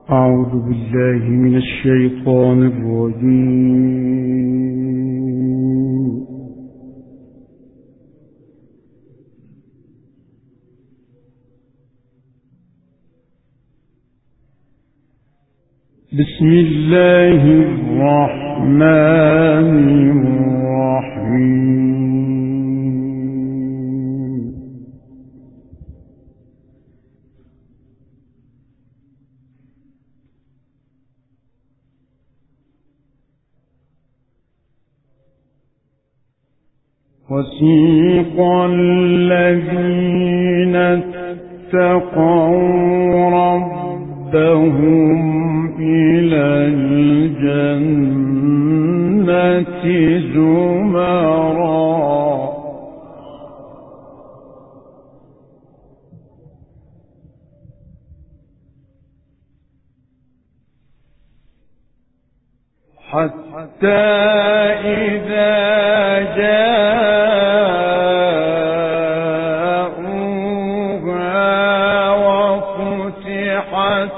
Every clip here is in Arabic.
أعوذ بالله من الشيطان الرجيم. بسم الله الرحمن الرحيم. وسيق الذين اتقوا ربهم إلى الجنة زمرا حتى إذا جاءوها وفتحت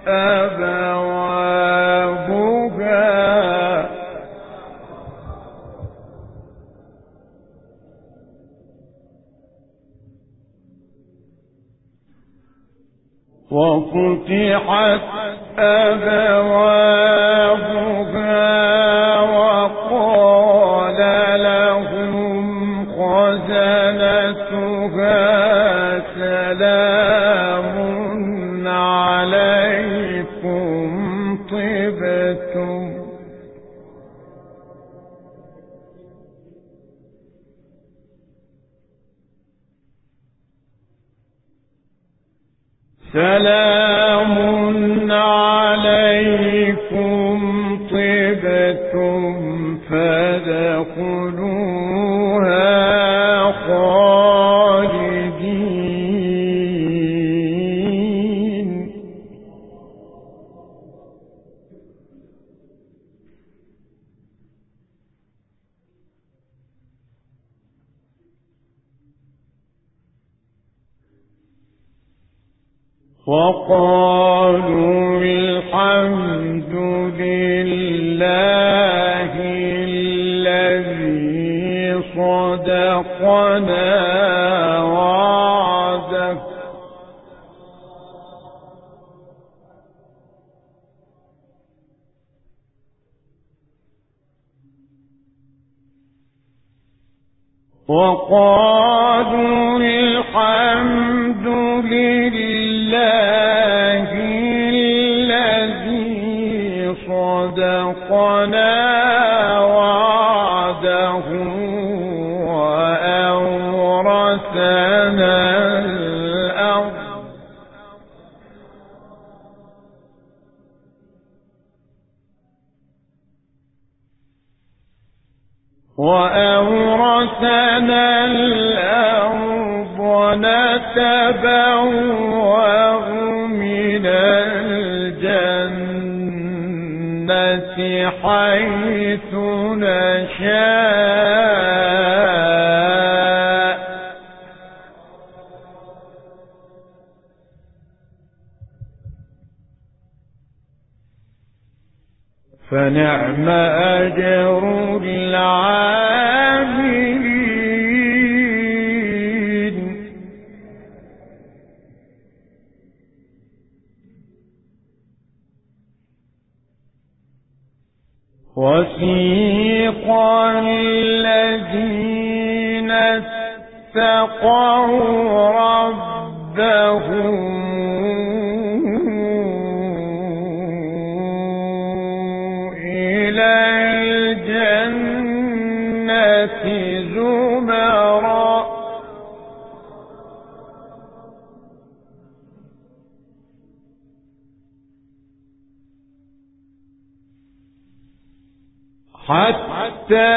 أبوابها وقال لهم خزنتها سلام عليكم طبتم سلام عليكم طبتم فادخلوها خالدين وقالوا الحمد لله الذي صدقنا وعده وقالوا الحمد لله الذي صدقنا وعده وأورثنا الأرض نتبوأ من الجنة حيث نشاء فنعم أجر العاملين وسيق الذين اتقوا ربهم زمرا حتى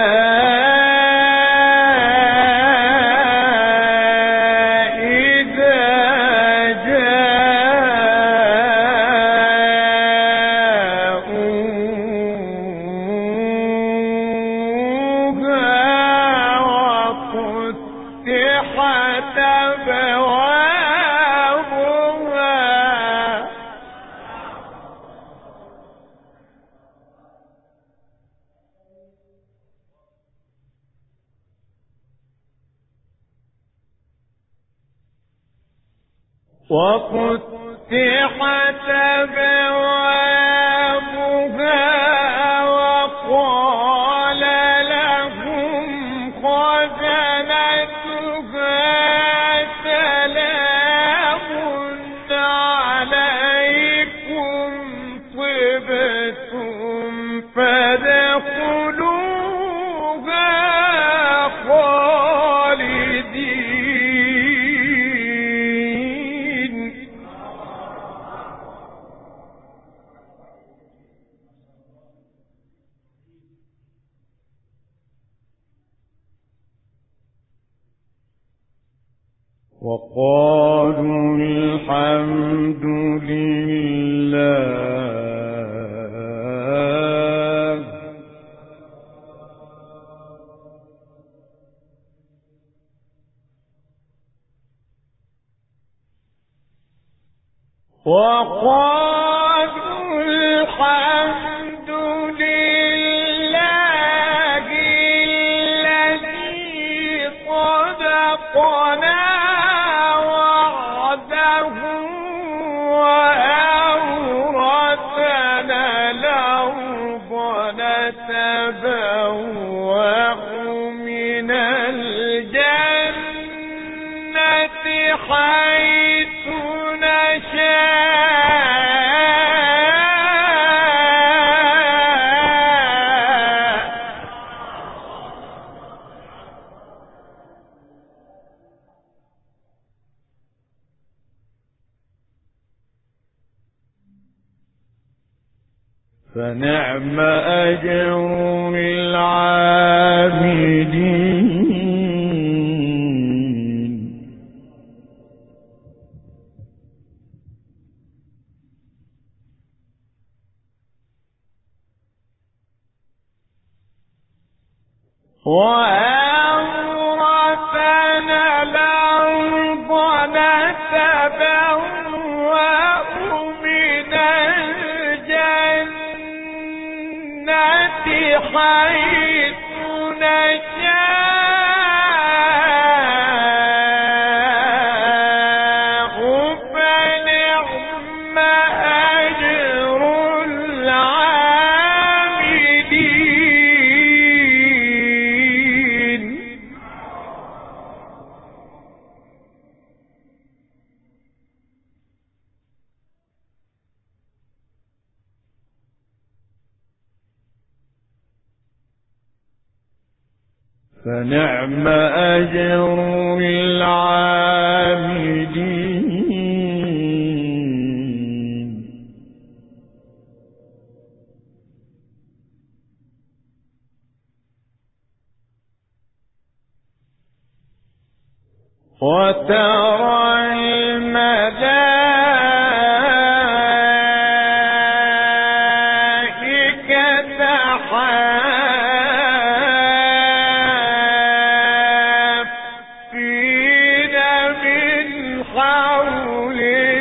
وفتحت أبوابها وقال لهم خزنتها سلام عليكم طبتم فادخلوها خالدين. وقالوا الحمد لله الذي صدقنا وعده وأورثنا الأرض نتبوأ من الجنة حيث نشاء. فنعم أجر العاملين. وأورثنا الأرض نتبوأ من الجنة حيث نشاء فنعم أجر العاملين. فنعم أجر العاملين. وترى الملائكة حافين من حول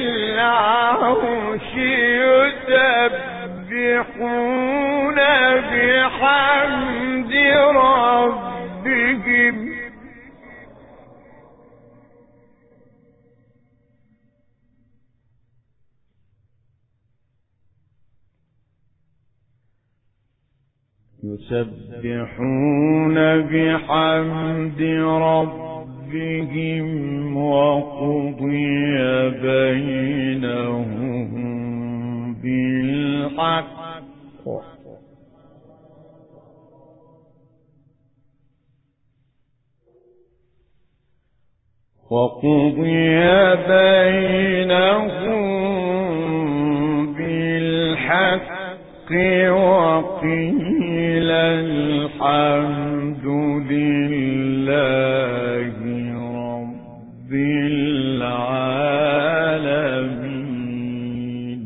العرش يسبحون بحمد ربهم وقضي بينهم بالحق وقيل الحمد لله رب العالمين.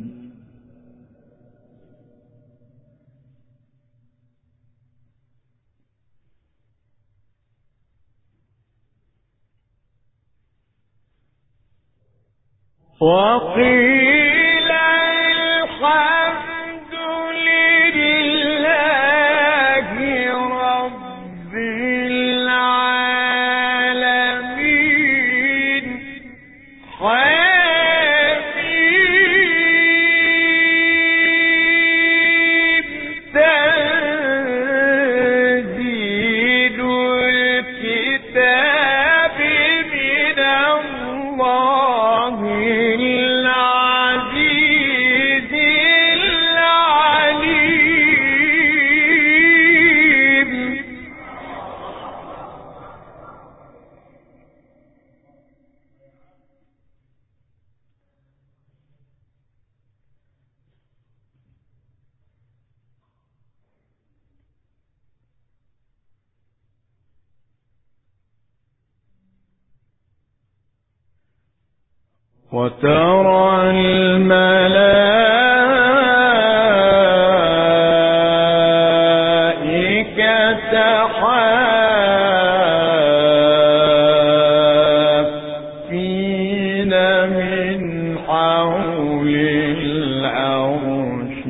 وقيل الحمد لله رب العالمين. وترى الملائكة حافين من حول العرش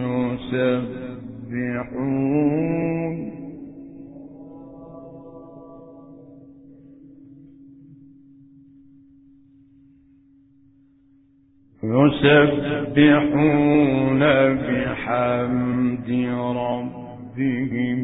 يسبحون بحمد ربهم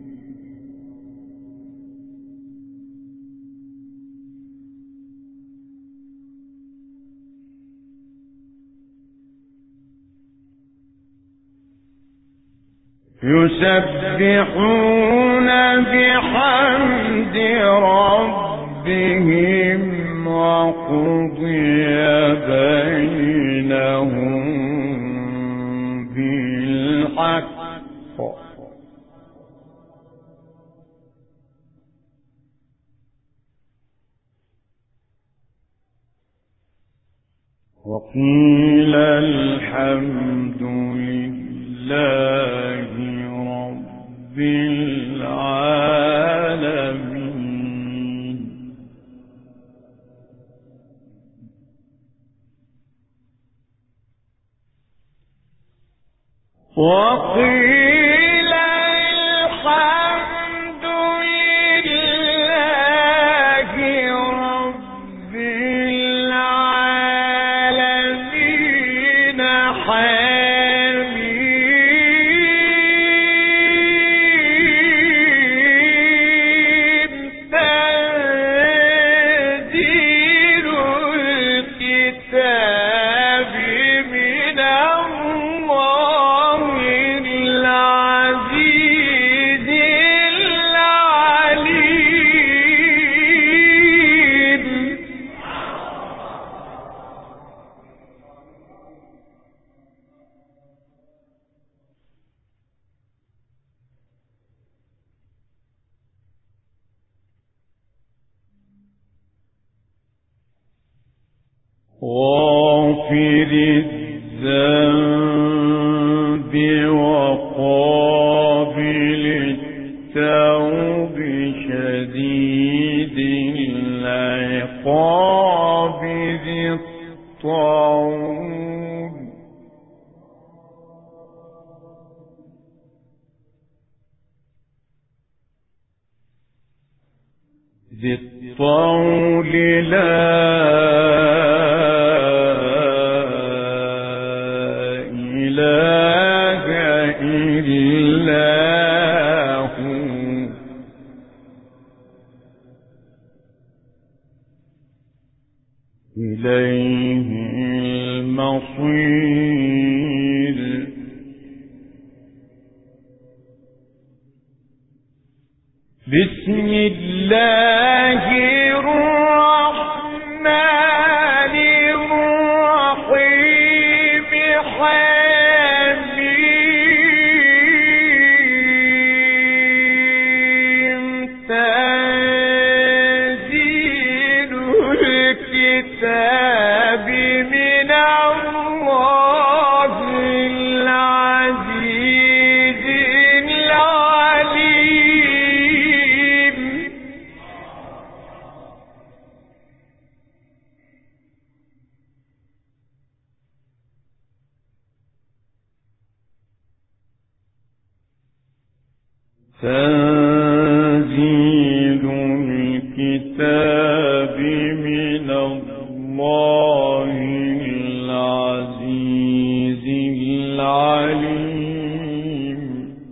وقضي بينهم بالحق وقيل الحمد لله رب العالمين وقيل الحمد لله رب العالمين حميد تنزيل الكتاب من الله العزيز العليم غافر الذنب وقابل التوب شديد العقاب ذي الطول لا إله إلا هو إليه المصير بسم الله الرحمن الرحيم حميم تنزيل الكتاب من الله العزيز العليم تنزيل الكتاب من الله العزيز العليم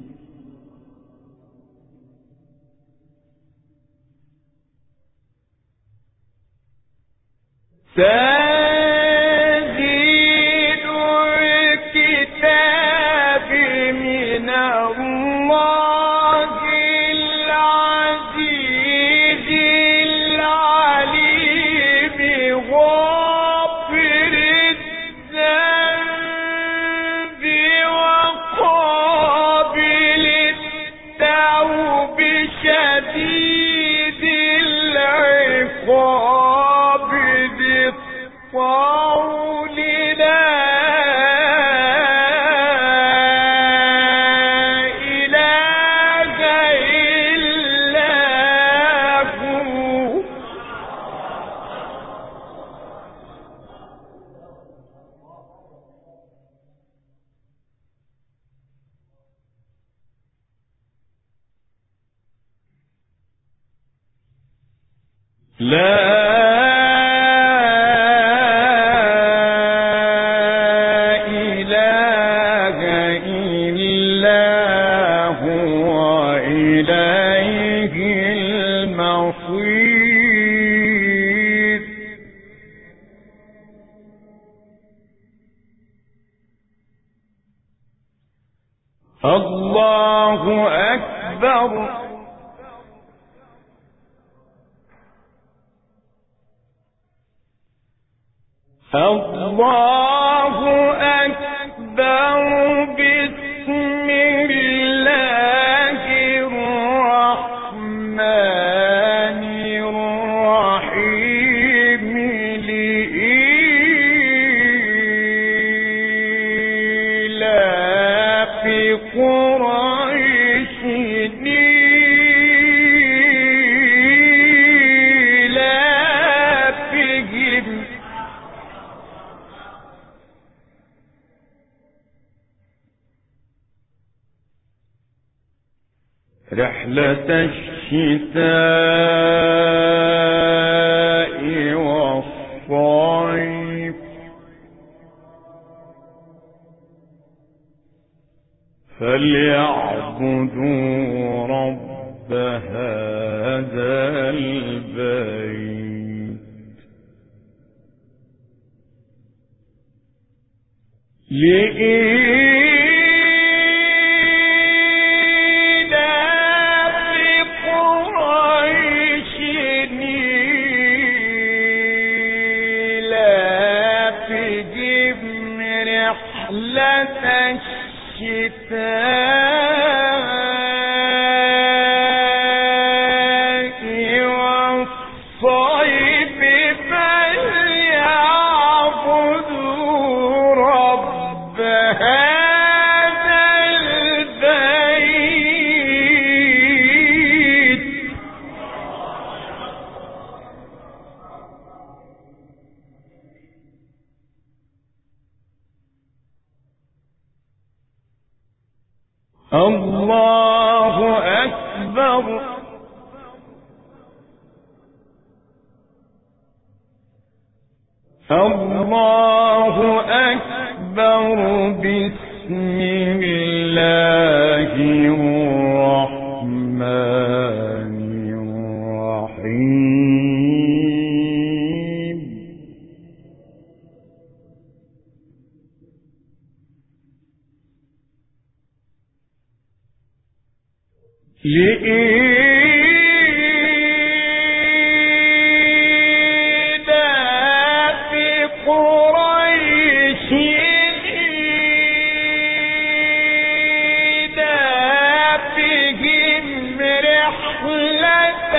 تنزيل الكتاب من الله الله أكبر. الله أكبر. بسم الله الرحمن الرحيم. لإيلاف قريش إيلافهم رحلة الشتاء والصيف فليعبدوا رب هذا البيت الشتاء والصيف فليعبدوا رب هذا البيت الله أكبر. الله أكبر. بسم الله الرحمن الرحيم. لإيلاف قريش إيلافهم رحلة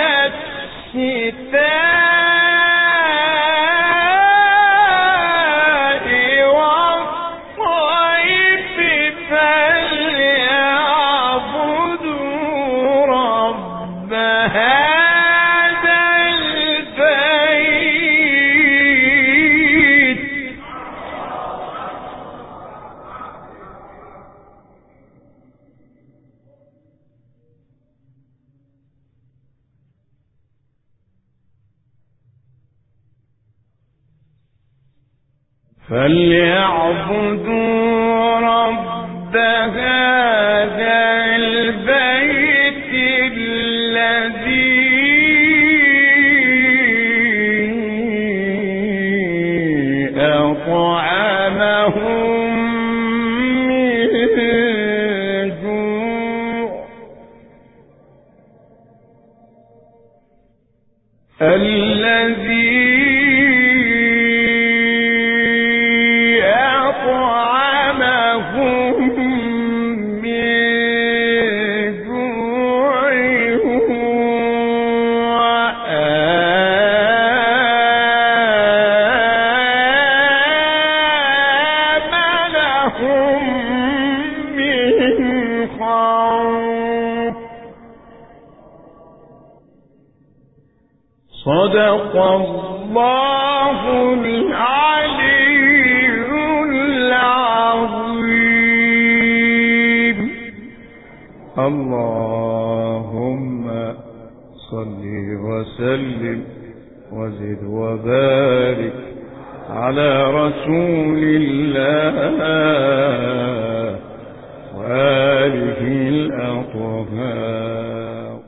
الشتاء والصيف فليعبدوا رب هذا البيت فليعبدوا رب هذا البيت الذي أطعمهم من جوع الذي أطعمهم من جوع وآمنهم من خوف. صدق الله العلي العظيم. اللهم صل وسلم وزد وبارك على رسول الله وآله الأطهار.